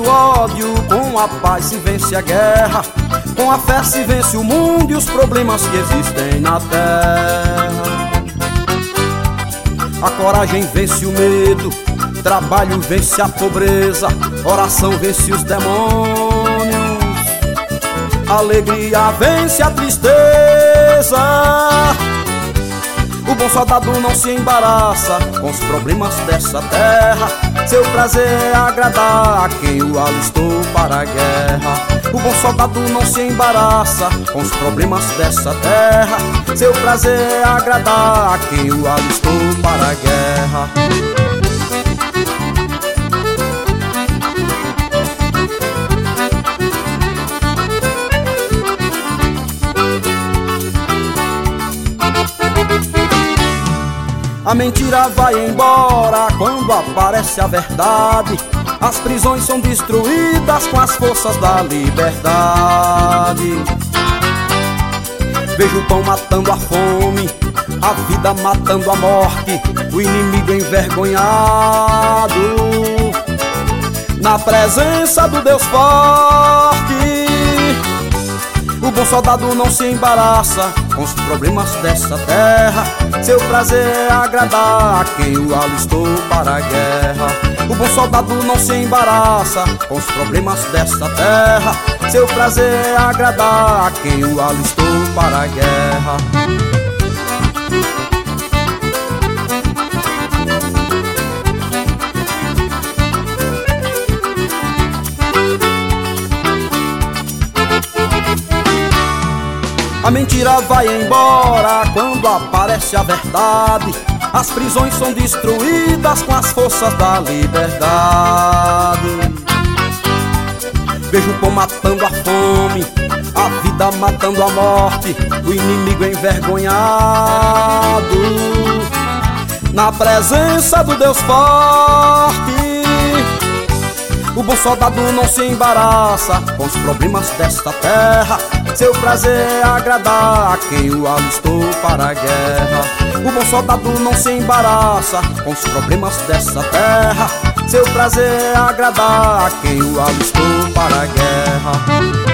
o ódio, com a paz se vence a guerra. Com a fé se vence o mundo e os problemas que existem na terra. A coragem vence o medo, trabalho vence a pobreza, oração vence os demônios, alegria vence a tristeza. O bom soldado não se embaraça com os problemas dessa terra. Seu prazer é agradar a quem o alistou para a guerra. O bom soldado não se embaraça com os problemas dessa terra. Seu prazer é agradar a quem o alistou para a guerra. A mentira vai embora quando aparece a verdade. As prisões são destruídas com as forças da liberdade. Vejo o pão matando a fome, a vida matando a morte, o inimigo envergonhado na presença do Deus forte. O bom soldado não se embaraça com os problemas dessa terra. Seu prazer é agradar a quem o alistou para a guerra. O bom soldado não se embaraça com os problemas dessa terra. Seu prazer é agradar a quem o alistou para a guerra. A mentira vai embora quando aparece a verdade. As prisões são destruídas com as forças da liberdade. Vejo o pão matando a fome, a vida matando a morte, o inimigo envergonhado na presença do Deus forte. O bom soldado não se embaraça com os problemas desta terra. Seu prazer é agradar a quem o alistou para a guerra. O bom soldado não se embaraça com os problemas dessa terra. Seu prazer é agradar a quem o alistou para a guerra.